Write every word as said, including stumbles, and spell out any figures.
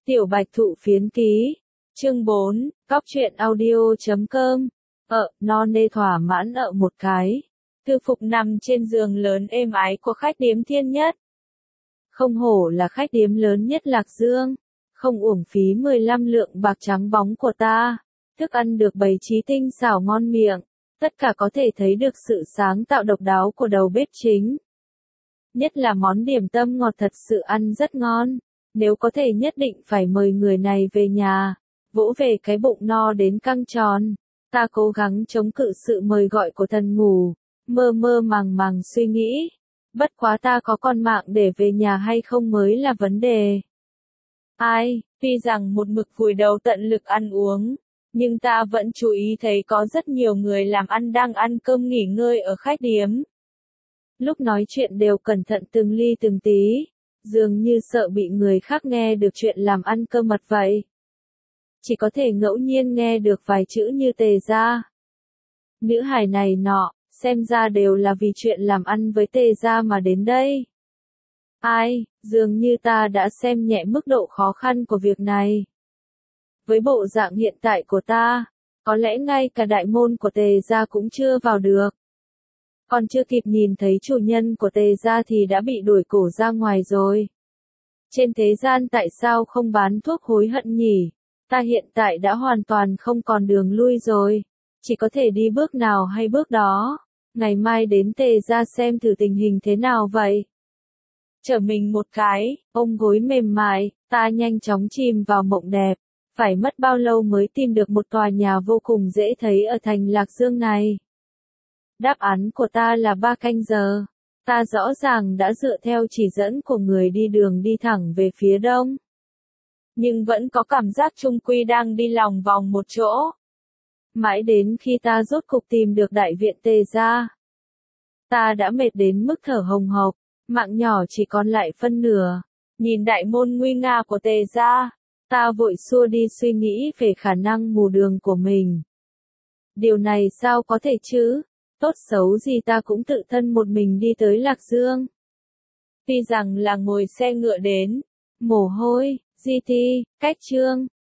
Tiểu Bạch Thụ Phiến Ký, chương bốn, Cóc truyện audio chấm com. Ợ, non nê thỏa mãn ợ một cái. Thư phục nằm trên giường lớn êm ái của khách điếm Thiên Nhất. Không hổ là khách điếm lớn nhất Lạc Dương, không uổng phí mười lăm lượng bạc trắng bóng của ta. Thức ăn được bày trí tinh xảo ngon miệng, tất cả có thể thấy được sự sáng tạo độc đáo của đầu bếp chính. Nhất là món điểm tâm ngọt thật sự ăn rất ngon, nếu có thể nhất định phải mời người này về nhà, vỗ về cái bụng no đến căng tròn. Ta cố gắng chống cự sự mời gọi của thần ngủ, mơ mơ màng màng suy nghĩ. Bất quá ta có con mạng để về nhà hay không mới là vấn đề. Ai, tuy rằng một mực vùi đầu tận lực ăn uống, nhưng ta vẫn chú ý thấy có rất nhiều người làm ăn đang ăn cơm nghỉ ngơi ở khách điếm. Lúc nói chuyện đều cẩn thận từng ly từng tí, dường như sợ bị người khác nghe được chuyện làm ăn cơ mật vậy. Chỉ có thể ngẫu nhiên nghe được vài chữ như Tề gia. Nữ hài này nọ, xem ra đều là vì chuyện làm ăn với Tề gia mà đến đây. Ai, dường như ta đã xem nhẹ mức độ khó khăn của việc này. Với bộ dạng hiện tại của ta, có lẽ ngay cả đại môn của Tề gia cũng chưa vào được. Còn chưa kịp nhìn thấy chủ nhân của Tề gia thì đã bị đuổi cổ ra ngoài rồi. Trên thế gian tại sao không bán thuốc hối hận nhỉ? Ta hiện tại đã hoàn toàn không còn đường lui rồi, chỉ có thể đi bước nào hay bước đó. Ngày mai đến Tề gia xem thử tình hình thế nào vậy. Trở mình một cái, ôm gối mềm mại, ta nhanh chóng chìm vào mộng đẹp. Phải mất bao lâu mới tìm được một tòa nhà vô cùng dễ thấy ở thành Lạc Dương này? Đáp án của ta là ba canh giờ. Ta rõ ràng đã dựa theo chỉ dẫn của người đi đường đi thẳng về phía đông. Nhưng vẫn có cảm giác chung quy đang đi lòng vòng một chỗ. Mãi đến khi ta rốt cục tìm được đại viện Tề gia. Ta đã mệt đến mức thở hồng hộc, mạng nhỏ chỉ còn lại phân nửa. Nhìn đại môn nguy nga của Tề gia, ta vội xua đi suy nghĩ về khả năng mù đường của mình. Điều này sao có thể chứ? Tốt xấu gì ta cũng tự thân một mình đi tới Lạc Dương. Tuy rằng là ngồi xe ngựa đến, mồ hôi, di ti, cách chương,